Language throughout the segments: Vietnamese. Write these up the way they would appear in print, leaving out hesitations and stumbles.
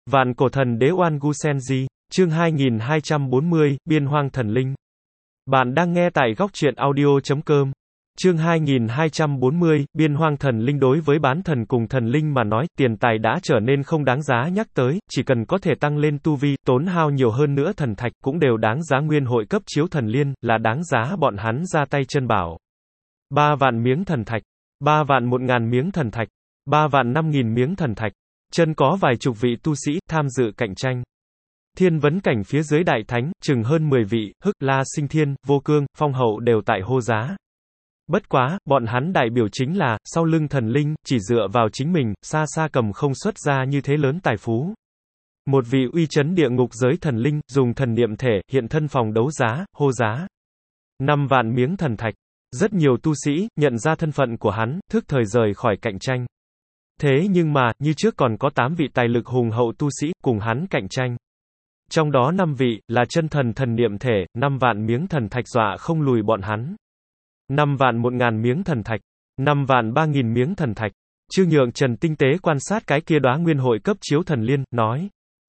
Vạn cổ thần đế Oan Gu Senji, chương 2240, Biên hoang thần linh. Bạn đang nghe tại góc truyện audio.com. Chương 2240, Biên hoang thần linh. Đối với bán thần cùng thần linh mà nói, tiền tài đã trở nên không đáng giá nhắc tới, chỉ cần có thể tăng lên tu vi, tốn hao nhiều hơn nữa thần thạch cũng đều đáng giá. Nguyên hội cấp chiếu thần liên, là đáng giá bọn hắn ra tay chân bảo. 3 vạn miếng thần thạch, 3 vạn 1.000 miếng thần thạch, 3 vạn 5.000 miếng thần thạch. Chân có vài chục vị tu sĩ tham dự cạnh tranh. Thiên vấn cảnh phía dưới đại thánh, chừng hơn 10 vị, Hức, La Sinh Thiên, Vô Cương, Phong Hậu đều tại hô giá. Bất quá, bọn hắn đại biểu chính là, sau lưng thần linh, chỉ dựa vào chính mình, xa xa cầm không xuất ra như thế lớn tài phú. Một vị uy chấn địa ngục giới thần linh, dùng thần niệm thể, hiện thân phòng đấu giá, hô giá. 5 vạn miếng thần thạch. Rất nhiều tu sĩ, nhận ra thân phận của hắn, thức thời rời khỏi cạnh tranh. Thế nhưng mà, như trước còn có 8 vị tài lực hùng hậu tu sĩ, cùng hắn cạnh tranh. Trong đó 5 vị, là chân thần thần niệm thể, 5 vạn miếng thần thạch dọa không lùi bọn hắn. 5 vạn 1.000 miếng thần thạch, 5 vạn 3.000 miếng thần thạch. Trương Nhượng Trần tinh tế quan sát cái kia đóa nguyên hội cấp chiếu thần liên, nói.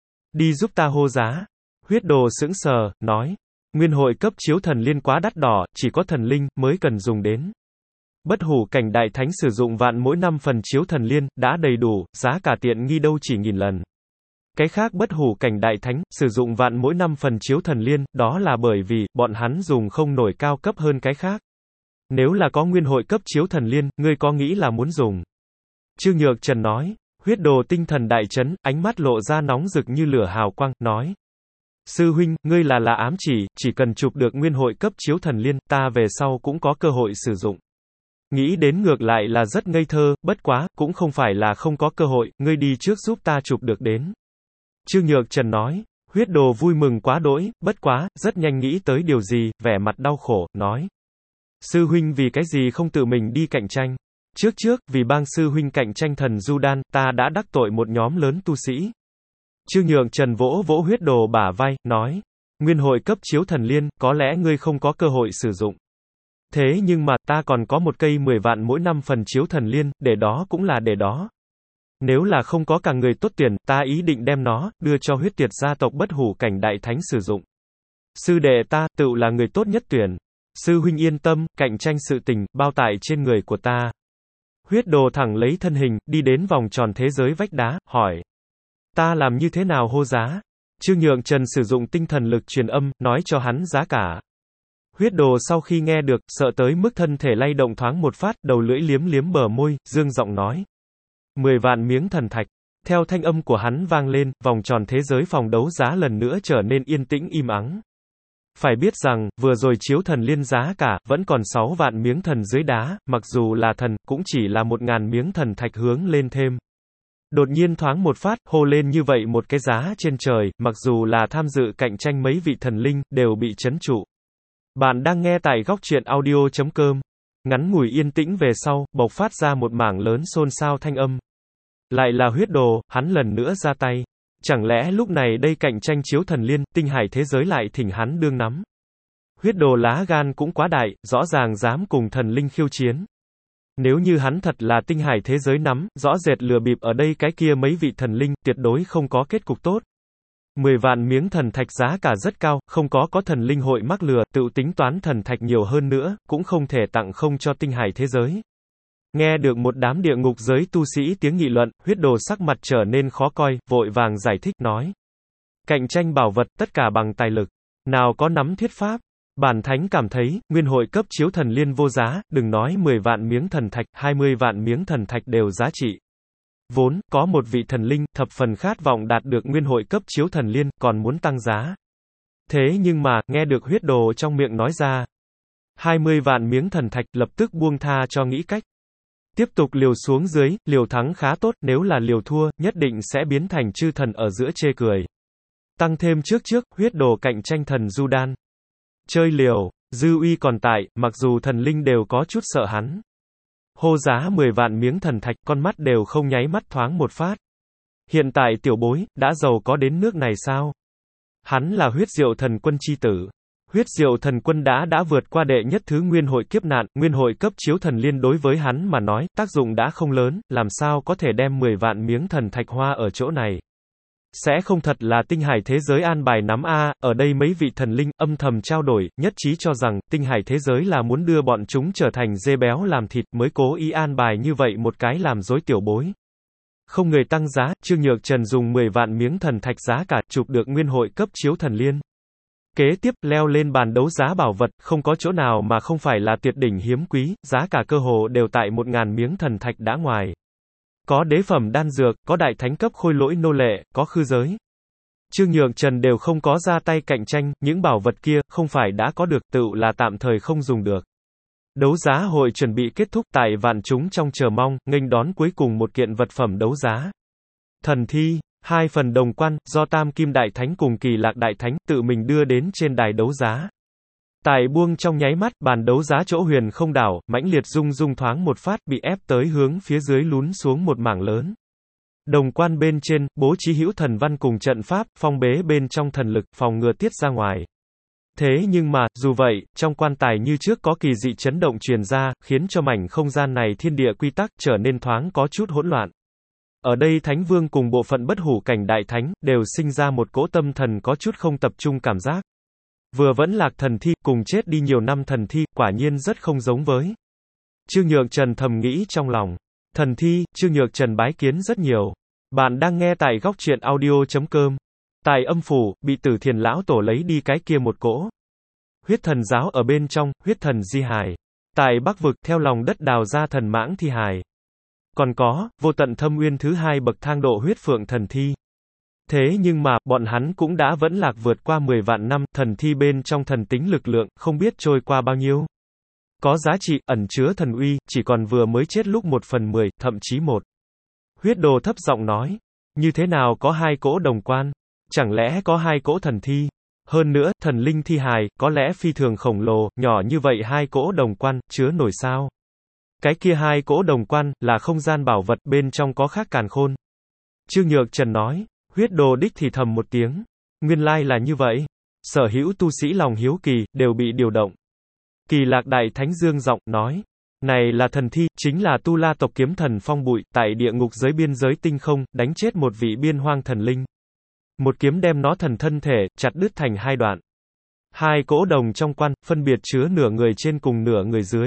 Đi giúp ta hô giá. Huyết Đồ sững sờ, nói. Nguyên hội cấp chiếu thần liên quá đắt đỏ, chỉ có thần linh, mới cần dùng đến. Bất hủ cảnh đại thánh sử dụng vạn mỗi 5 phần chiếu thần liên, đã đầy đủ, giá cả tiện nghi đâu chỉ 1000 lần. Cái khác bất hủ cảnh đại thánh, sử dụng vạn mỗi 5 phần chiếu thần liên, đó là bởi vì, bọn hắn dùng không nổi cao cấp hơn cái khác. Nếu là có nguyên hội cấp chiếu thần liên, ngươi có nghĩ là muốn dùng? Trương Nhược Trần nói. Huyết Đồ tinh thần đại chấn, ánh mắt lộ ra nóng rực như lửa hào quang, nói. Sư huynh, ngươi là ám chỉ cần chụp được nguyên hội cấp chiếu thần liên, ta về sau cũng có cơ hội sử dụng. Nghĩ đến ngược lại là rất ngây thơ, bất quá, cũng không phải là không có cơ hội, ngươi đi trước giúp ta chụp được đến. Trương Nhược Trần nói. Huyết Đồ vui mừng quá đỗi, bất quá, rất nhanh nghĩ tới điều gì, vẻ mặt đau khổ, nói. Sư huynh vì cái gì không tự mình đi cạnh tranh? Trước, vì bang sư huynh cạnh tranh thần Du Đan, ta đã đắc tội một nhóm lớn tu sĩ. Trương Nhượng Trần vỗ vỗ Huyết Đồ bả vai, nói. Nguyên hội cấp chiếu thần liên, có lẽ ngươi không có cơ hội sử dụng. Thế nhưng mà, ta còn có một cây 10 vạn mỗi 5 phần chiếu thần liên, để đó cũng là để đó. Nếu là không có cả người tốt tuyển, ta ý định đem nó, đưa cho huyết tiệt gia tộc bất hủ cảnh đại thánh sử dụng. Sư đệ ta, tự là người tốt nhất tuyển. Sư huynh yên tâm, cạnh tranh sự tình, bao tại trên người của ta. Huyết Đồ thẳng lấy thân hình, đi đến vòng tròn thế giới vách đá, hỏi. Ta làm như thế nào hô giá? Trương Nhượng Trần sử dụng tinh thần lực truyền âm, nói cho hắn giá cả. Huyết Đồ sau khi nghe được, sợ tới mức thân thể lay động thoáng một phát, đầu lưỡi liếm liếm bờ môi, dương giọng nói. 10 vạn miếng thần thạch. Theo thanh âm của hắn vang lên, vòng tròn thế giới phòng đấu giá lần nữa trở nên yên tĩnh im ắng. Phải biết rằng, vừa rồi chiếu thần liên giá cả, vẫn còn 6 vạn miếng thần dưới đá, mặc dù là thần, cũng chỉ là 1.000 miếng thần thạch hướng lên thêm. Đột nhiên thoáng một phát, hô lên như vậy một cái giá trên trời, mặc dù là tham dự cạnh tranh mấy vị thần linh, đều bị chấn trụ. Bạn đang nghe tại góc truyện audio.com. Ngắn ngủi yên tĩnh về sau, bộc phát ra một mảng lớn xôn xao thanh âm. Lại là Huyết Đồ, hắn lần nữa ra tay. Chẳng lẽ lúc này đây cạnh tranh chiếu thần liên, tinh hải thế giới lại thỉnh hắn đương nắm. Huyết Đồ lá gan cũng quá đại, rõ ràng dám cùng thần linh khiêu chiến. Nếu như hắn thật là tinh hải thế giới nắm, rõ rệt lừa bịp ở đây cái kia mấy vị thần linh, tuyệt đối không có kết cục tốt. 10 vạn miếng thần thạch giá cả rất cao, không có thần linh hội mắc lừa, tự tính toán thần thạch nhiều hơn nữa, cũng không thể tặng không cho tinh hải thế giới. Nghe được một đám địa ngục giới tu sĩ tiếng nghị luận, Huyết Đồ sắc mặt trở nên khó coi, vội vàng giải thích nói. Cạnh tranh bảo vật, tất cả bằng tài lực. Nào có nắm thuyết pháp. Bản thánh cảm thấy, nguyên hội cấp chiếu thần liên vô giá, đừng nói 10 vạn miếng thần thạch, 20 vạn miếng thần thạch đều giá trị. Vốn, có một vị thần linh, thập phần khát vọng đạt được nguyên hội cấp chiếu thần liên, còn muốn tăng giá. Thế nhưng mà, nghe được Huyết Đồ trong miệng nói ra. 20 vạn miếng thần thạch, lập tức buông tha cho nghĩ cách. Tiếp tục liều xuống dưới, liều thắng khá tốt, nếu là liều thua, nhất định sẽ biến thành chư thần ở giữa chê cười. Tăng thêm trước, Huyết Đồ cạnh tranh thần Du Đan. Chơi liều, dư uy còn tại, mặc dù thần linh đều có chút sợ hắn. Hô giá 10 vạn miếng thần thạch, con mắt đều không nháy mắt thoáng một phát. Hiện tại tiểu bối, đã giàu có đến nước này sao? Hắn là Huyết Diệu Thần Quân chi tử. Huyết Diệu Thần Quân đã vượt qua đệ nhất thứ nguyên hội kiếp nạn, nguyên hội cấp chiếu thần liên đối với hắn mà nói, tác dụng đã không lớn, làm sao có thể đem 10 vạn miếng thần thạch hoa ở chỗ này. Sẽ không thật là tinh hải thế giới an bài nắm a, ở đây mấy vị thần linh âm thầm trao đổi, nhất trí cho rằng tinh hải thế giới là muốn đưa bọn chúng trở thành dê béo làm thịt mới cố ý an bài như vậy một cái làm dối tiểu bối. Không người tăng giá, Trương Nhược Trần dùng 10 vạn miếng thần thạch giá cả chụp được nguyên hội cấp chiếu thần liên. Kế tiếp, leo lên bàn đấu giá bảo vật, không có chỗ nào mà không phải là tuyệt đỉnh hiếm quý, giá cả cơ hồ đều tại 1.000 miếng thần thạch đã ngoài. Có đế phẩm đan dược, có đại thánh cấp khôi lỗi nô lệ, có khư giới. Trương Nhược Trần đều không có ra tay cạnh tranh, những bảo vật kia, không phải đã có được, tựu là tạm thời không dùng được. Đấu giá hội chuẩn bị kết thúc tại vạn chúng trong chờ mong, nghênh đón cuối cùng một kiện vật phẩm đấu giá. Thần thi, 2 phần đồng quan, do Tam Kim Đại Thánh cùng Kỳ Lạc Đại Thánh tự mình đưa đến trên đài đấu giá. Tài buông trong nháy mắt, bàn đấu giá chỗ huyền không đảo, mãnh liệt rung rung thoáng một phát bị ép tới hướng phía dưới lún xuống một mảng lớn. Đồng quan bên trên, bố trí hữu thần văn cùng trận pháp, phong bế bên trong thần lực, phòng ngừa tiết ra ngoài. Thế nhưng mà, dù vậy, trong quan tài như trước có kỳ dị chấn động truyền ra, khiến cho mảnh không gian này thiên địa quy tắc trở nên thoáng có chút hỗn loạn. Ở đây Thánh Vương cùng bộ phận bất hủ cảnh đại thánh, đều sinh ra một cỗ tâm thần có chút không tập trung cảm giác. Vừa vẫn lạc thần thi, cùng chết đi nhiều năm thần thi, quả nhiên rất không giống với. Trương Nhược Trần thầm nghĩ trong lòng. Thần thi, Trương Nhược Trần bái kiến rất nhiều. Bạn đang nghe tại góc truyện audio.com. Tại âm phủ, bị Tử Thiền lão tổ lấy đi cái kia một cỗ. Huyết thần giáo ở bên trong, huyết thần di hài. Tại Bắc vực, theo lòng đất đào ra thần mãng thi hài. Còn có, vô tận thâm uyên thứ 2 bậc thang độ huyết phượng thần thi. Thế nhưng mà, bọn hắn cũng đã vẫn lạc vượt qua 10 vạn năm, thần thi bên trong thần tính lực lượng, không biết trôi qua bao nhiêu. Có giá trị, ẩn chứa thần uy, chỉ còn vừa mới chết lúc 1/10, thậm chí 1. Huyết đồ thấp giọng nói. Như thế nào có 2 cỗ đồng quan? Chẳng lẽ có 2 cỗ thần thi? Hơn nữa, thần linh thi hài, có lẽ phi thường khổng lồ, nhỏ như vậy 2 cỗ đồng quan, chứa nổi sao? Cái kia 2 cỗ đồng quan, là không gian bảo vật, bên trong có khác càn khôn. Trương Nhược Trần nói. Huyết đồ đích thì thầm một tiếng. Nguyên lai là như vậy. Sở hữu tu sĩ lòng hiếu kỳ, đều bị điều động. Kỳ Lạc Đại Thánh dương giọng, nói. Này là thần thi, chính là Tu La tộc kiếm thần Phong Bụi, tại địa ngục giới biên giới tinh không, đánh chết một vị biên hoang thần linh. Một kiếm đem nó thần thân thể, chặt đứt thành 2 đoạn. 2 cỗ đồng trong quan, phân biệt chứa nửa người trên cùng nửa người dưới.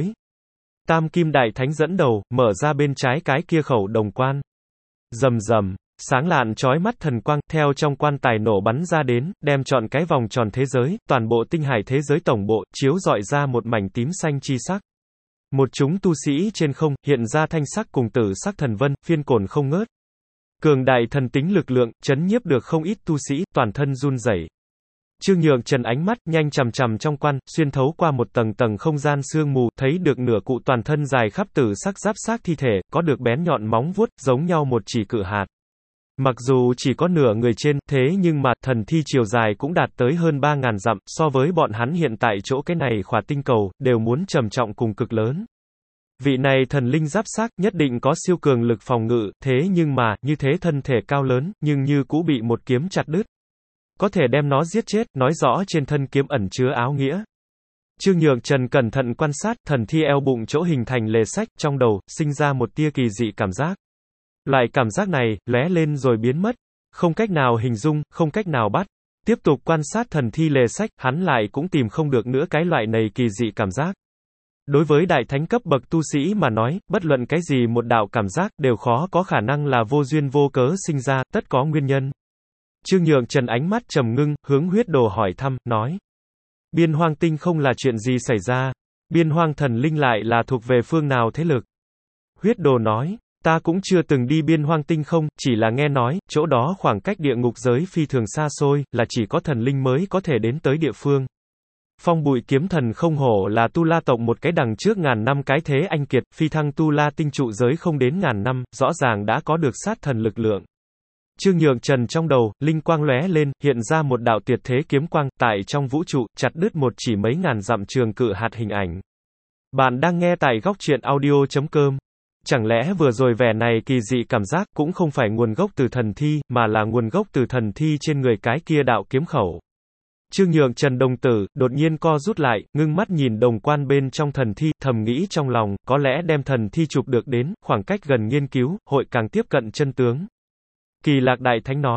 Tam Kim Đại Thánh dẫn đầu, mở ra bên trái cái kia khẩu đồng quan. Rầm rầm. Sáng lạn chói mắt thần quang, theo trong quan tài nổ bắn ra đến, đem trọn cái vòng tròn thế giới, toàn bộ tinh hải thế giới tổng bộ, chiếu rọi ra một mảnh tím xanh chi sắc. Một chúng tu sĩ trên không, hiện ra thanh sắc cùng tử sắc thần vân, phiên cồn không ngớt. Cường đại thần tính lực lượng, chấn nhiếp được không ít tu sĩ, toàn thân run rẩy. Trương Nhược Trần ánh mắt, nhanh chằm chằm trong quan, xuyên thấu qua một tầng tầng không gian sương mù, thấy được nửa cụ toàn thân dài khắp tử sắc giáp xác thi thể, có được bén nhọn móng vuốt, giống nhau một chỉ cự hạt. Mặc dù chỉ có nửa người trên, thế nhưng mà, thần thi chiều dài cũng đạt tới hơn 3.000 dặm, so với bọn hắn hiện tại chỗ cái này khỏa tinh cầu, đều muốn trầm trọng cùng cực lớn. Vị này thần linh giáp xác, nhất định có siêu cường lực phòng ngự, thế nhưng mà, như thế thân thể cao lớn, nhưng như cũ bị một kiếm chặt đứt. Có thể đem nó giết chết, nói rõ trên thân kiếm ẩn chứa áo nghĩa. Trương Nhược Trần cẩn thận quan sát, thần thi eo bụng chỗ hình thành lề sách, trong đầu, sinh ra một tia kỳ dị cảm giác. Loại cảm giác này, lóe lên rồi biến mất. Không cách nào hình dung, không cách nào bắt. Tiếp tục quan sát thần thi lề sách, hắn lại cũng tìm không được nữa cái loại này kỳ dị cảm giác. Đối với đại thánh cấp bậc tu sĩ mà nói, bất luận cái gì một đạo cảm giác, đều khó có khả năng là vô duyên vô cớ sinh ra, tất có nguyên nhân. Trương Nhược Trần ánh mắt trầm ngưng, hướng huyết đồ hỏi thăm, nói. Biên hoang tinh không là chuyện gì xảy ra? Biên hoang thần linh lại là thuộc về phương nào thế lực? Huyết đồ nói. Ta cũng chưa từng đi biên hoang tinh không, chỉ là nghe nói, chỗ đó khoảng cách địa ngục giới phi thường xa xôi, là chỉ có thần linh mới có thể đến tới địa phương. Phong Bụi kiếm thần không hổ là Tu La tộc một cái đằng trước ngàn năm cái thế anh kiệt, phi thăng Tu La tinh trụ giới không đến ngàn năm, rõ ràng đã có được sát thần lực lượng. Trương Nhược Trần trong đầu, linh quang lóe lên, hiện ra một đạo tuyệt thế kiếm quang, tại trong vũ trụ, chặt đứt một chỉ mấy ngàn dặm trường cự hạt hình ảnh. Bạn đang nghe tại góc truyện audio.com. Chẳng lẽ vừa rồi vẻ này kỳ dị cảm giác cũng không phải nguồn gốc từ thần thi, mà là nguồn gốc từ thần thi trên người cái kia đạo kiếm khẩu. Trương Nhược Trần đồng tử, đột nhiên co rút lại, ngưng mắt nhìn đồng quan bên trong thần thi, thầm nghĩ trong lòng, có lẽ đem thần thi chụp được đến, khoảng cách gần nghiên cứu, hội càng tiếp cận chân tướng. Kỳ Lạc Đại Thánh nói,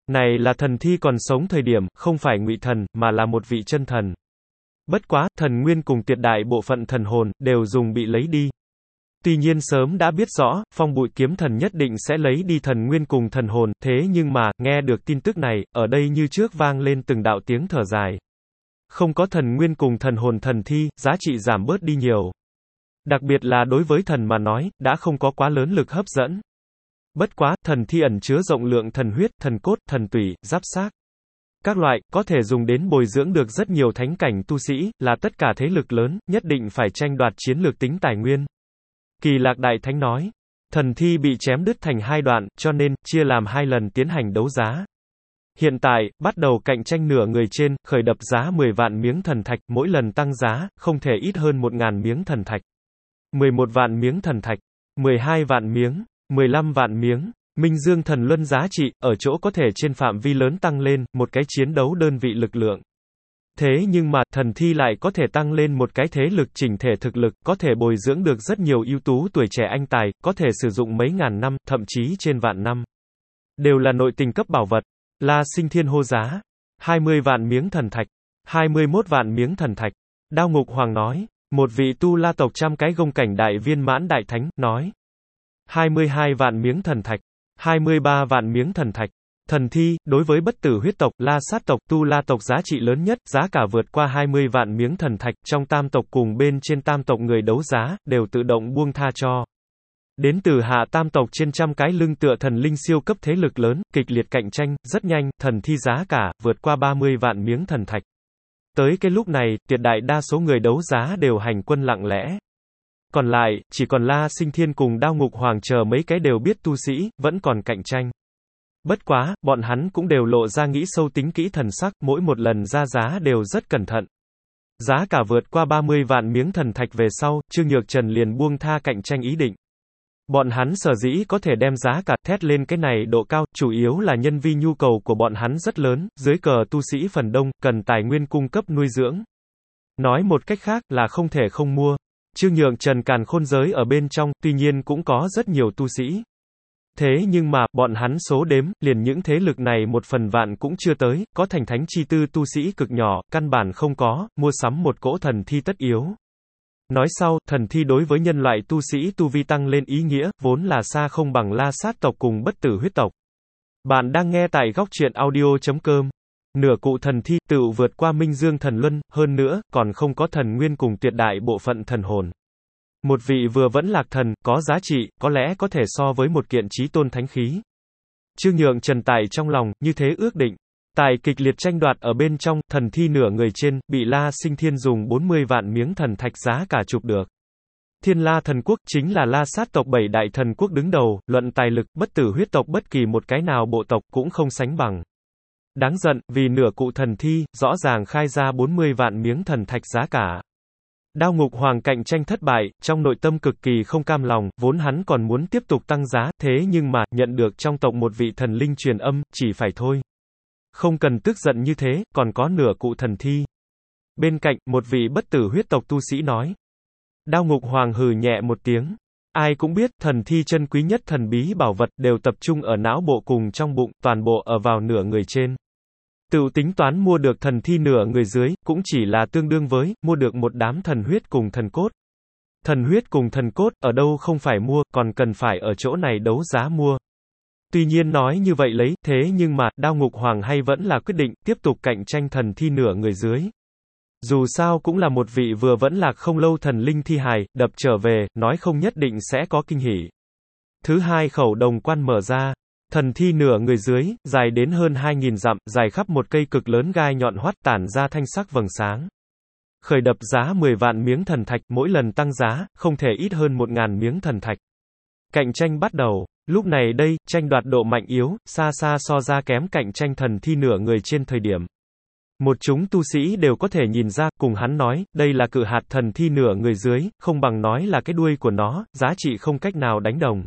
Này là thần thi còn sống thời điểm, không phải ngụy thần, mà là một vị chân thần. Bất quá, thần nguyên cùng tuyệt đại bộ phận thần hồn, đều dùng bị lấy đi. Tuy nhiên sớm đã biết rõ, phong bụi kiếm thần nhất định sẽ lấy đi thần nguyên cùng thần hồn, thế nhưng mà, nghe được tin tức này, ở đây như trước vang lên từng đạo tiếng thở dài. Không có thần nguyên cùng thần hồn thần thi, giá trị giảm bớt đi nhiều. Đặc biệt là đối với thần mà nói, đã không có quá lớn lực hấp dẫn. Bất quá, thần thi ẩn chứa rộng lượng thần huyết, thần cốt, thần tủy, giáp xác. Các loại, có thể dùng đến bồi dưỡng được rất nhiều thánh cảnh tu sĩ, là tất cả thế lực lớn, nhất định phải tranh đoạt chiến lược tính tài nguyên. Kỳ Lạc Đại Thánh nói, thần thi bị chém đứt thành hai đoạn, cho nên, chia làm 2 lần tiến hành đấu giá. Hiện tại, bắt đầu cạnh tranh nửa người trên, khởi đập giá 10 vạn miếng thần thạch, mỗi lần tăng giá, không thể ít hơn 1.000 miếng thần thạch. 11 vạn miếng thần thạch, 12 vạn miếng, 15 vạn miếng. Minh Dương Thần Luân giá trị, ở chỗ có thể trên phạm vi lớn tăng lên, một cái chiến đấu đơn vị lực lượng. Thế nhưng mà, thần thi lại có thể tăng lên một cái thế lực chỉnh thể thực lực, có thể bồi dưỡng được rất nhiều ưu tú tuổi trẻ anh tài, có thể sử dụng mấy ngàn năm, thậm chí trên vạn năm. Đều là nội tình cấp bảo vật. La Sinh Thiên hô giá. 20 vạn miếng thần thạch. 21 vạn miếng thần thạch. Đao Ngục Hoàng nói. Một vị tu la tộc 100 cái gông cảnh đại viên mãn đại thánh, nói. 22 vạn miếng thần thạch. 23 vạn miếng thần thạch. Thần thi, đối với bất tử huyết tộc, la sát tộc, tu la tộc giá trị lớn nhất, giá cả vượt qua 20 vạn miếng thần thạch, trong tam tộc cùng bên trên tam tộc người đấu giá, đều tự động buông tha cho. Đến từ hạ tam tộc trên 100 cái lưng tựa thần linh siêu cấp thế lực lớn, kịch liệt cạnh tranh, rất nhanh, thần thi giá cả, vượt qua 30 vạn miếng thần thạch. Tới cái lúc này, tuyệt đại đa số người đấu giá đều hành quân lặng lẽ. Còn lại, chỉ còn La Sinh Thiên cùng Đao Ngục Hoàng chờ mấy cái đều biết tu sĩ, vẫn còn cạnh tranh. Bất quá, bọn hắn cũng đều lộ ra nghĩ sâu tính kỹ thần sắc, mỗi một lần ra giá đều rất cẩn thận. Giá cả vượt qua 30 vạn miếng thần thạch về sau, Trương Nhược Trần liền buông tha cạnh tranh ý định. Bọn hắn sở dĩ có thể đem giá cả thét lên cái này độ cao, chủ yếu là nhân vi nhu cầu của bọn hắn rất lớn, dưới cờ tu sĩ phần đông, cần tài nguyên cung cấp nuôi dưỡng. Nói một cách khác, là không thể không mua. Trương Nhược Trần càn khôn giới ở bên trong, tuy nhiên cũng có rất nhiều tu sĩ. Thế nhưng mà, bọn hắn số đếm, liền những thế lực này 1/10 vạn cũng chưa tới, có thành thánh chi tư tu sĩ cực nhỏ, căn bản không có, mua sắm một cỗ thần thi tất yếu. Nói sau, thần thi đối với nhân loại tu sĩ tu vi tăng lên ý nghĩa, vốn là xa không bằng la sát tộc cùng bất tử huyết tộc. Bạn đang nghe tại góc truyện audio.com. Nửa cụ thần thi, tựu vượt qua Minh Dương Thần Luân, hơn nữa, còn không có thần nguyên cùng tuyệt đại bộ phận thần hồn. Một vị vừa vẫn lạc thần, có giá trị, có lẽ có thể so với một kiện chí tôn thánh khí. Trương Nhượng Trần tại trong lòng, như thế ước định. Tại kịch liệt tranh đoạt ở bên trong, thần thi nửa người trên, bị La Sinh Thiên dùng 40 vạn miếng thần thạch giá cả chụp được. Thiên La thần quốc, chính là la sát tộc 7 đại thần quốc đứng đầu, luận tài lực, bất tử huyết tộc bất kỳ một cái nào bộ tộc cũng không sánh bằng. Đáng giận, vì nửa cụ thần thi, rõ ràng khai ra 40 vạn miếng thần thạch giá cả. Đao Ngục Hoàng cạnh tranh thất bại, trong nội tâm cực kỳ không cam lòng, vốn hắn còn muốn tiếp tục tăng giá, thế nhưng mà, nhận được trong tộc một vị thần linh truyền âm, chỉ phải thôi. Không cần tức giận như thế, còn có nửa cụ thần thi. Bên cạnh, một vị bất tử huyết tộc tu sĩ nói. Đao Ngục Hoàng hừ nhẹ một tiếng. Ai cũng biết, thần thi chân quý nhất thần bí bảo vật, đều tập trung ở não bộ cùng trong bụng, toàn bộ ở vào nửa người trên. Tự tính toán mua được thần thi nửa người dưới, cũng chỉ là tương đương với, mua được một đám thần huyết cùng thần cốt. Thần huyết cùng thần cốt, ở đâu không phải mua, còn cần phải ở chỗ này đấu giá mua. Tuy nhiên nói như vậy lấy, thế nhưng mà, Đao Ngục Hoàng hay vẫn là quyết định, tiếp tục cạnh tranh thần thi nửa người dưới. Dù sao cũng là một vị vừa vẫn lạc không lâu thần linh thi hài, đập trở về, nói không nhất định sẽ có kinh hỉ. Thứ hai khẩu đồng quan mở ra. Thần thi nửa người dưới, dài đến hơn 2.000 dặm, dài khắp một cây cực lớn gai nhọn hoắt tản ra thanh sắc vầng sáng. Khởi đập giá 10 vạn miếng thần thạch, mỗi lần tăng giá, không thể ít hơn 1.000 miếng thần thạch. Cạnh tranh bắt đầu. Lúc này đây, tranh đoạt độ mạnh yếu, xa xa so ra kém cạnh tranh thần thi nửa người trên thời điểm. Một chúng tu sĩ đều có thể nhìn ra, cùng hắn nói, đây là cự hạt thần thi nửa người dưới, không bằng nói là cái đuôi của nó, giá trị không cách nào đánh đồng.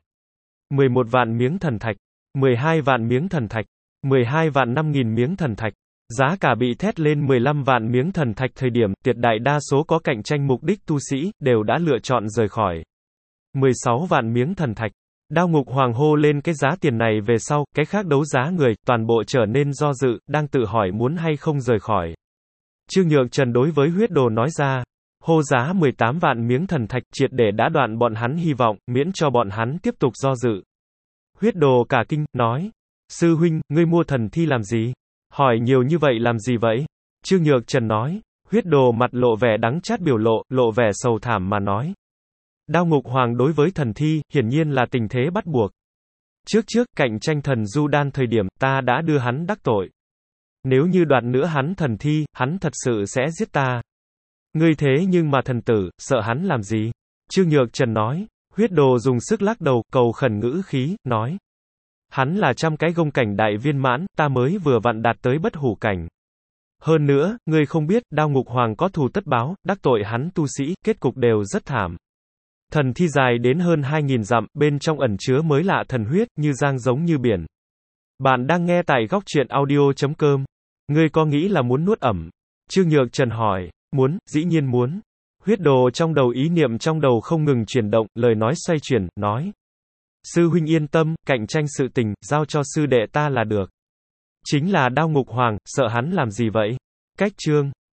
11 vạn miếng thần thạch, 12 vạn miếng thần thạch, 12 vạn 5.000 miếng thần thạch. Giá cả bị thét lên 15 vạn miếng thần thạch thời điểm, tuyệt đại đa số có cạnh tranh mục đích tu sĩ, đều đã lựa chọn rời khỏi. 16 vạn miếng thần thạch. Đao Ngục Hoàng hô lên cái giá tiền này về sau, cái khác đấu giá người, toàn bộ trở nên do dự, đang tự hỏi muốn hay không rời khỏi. Trương Nhược Trần đối với huyết đồ nói ra, hô giá 18 vạn miếng thần thạch, triệt để đã đoạn bọn hắn hy vọng, miễn cho bọn hắn tiếp tục do dự. Huyết đồ cả kinh, nói, sư huynh, ngươi mua thần thi làm gì? Hỏi nhiều như vậy làm gì vậy? Trương Nhược Trần nói, huyết đồ mặt lộ vẻ đắng chát biểu lộ vẻ sầu thảm mà nói. Đao Ngục Hoàng đối với thần thi, hiển nhiên là tình thế bắt buộc. Trước, cạnh tranh thần du đan thời điểm, ta đã đưa hắn đắc tội. Nếu như đoạt nữa hắn thần thi, hắn thật sự sẽ giết ta. Ngươi thế nhưng mà thần tử, sợ hắn làm gì? Trương Nhược Trần nói, huyết đồ dùng sức lắc đầu, cầu khẩn ngữ khí, nói. Hắn là 100 cái gông cảnh đại viên mãn, ta mới vừa vặn đạt tới bất hủ cảnh. Hơn nữa, ngươi không biết, Đao Ngục Hoàng có thù tất báo, đắc tội hắn tu sĩ, kết cục đều rất thảm. Thần thi dài đến hơn 2.000 dặm, bên trong ẩn chứa mới lạ thần huyết, như giang giống như biển. Bạn đang nghe tại góc truyện audio.com. Ngươi có nghĩ là muốn nuốt ẩm? Trương Nhược Trần hỏi. Muốn, dĩ nhiên muốn. Huyết đồ trong đầu ý niệm trong đầu không ngừng chuyển động, lời nói xoay chuyển, nói. Sư huynh yên tâm, cạnh tranh sự tình, giao cho sư đệ ta là được. Chính là Đao Ngục Hoàng, sợ hắn làm gì vậy? Cách chương.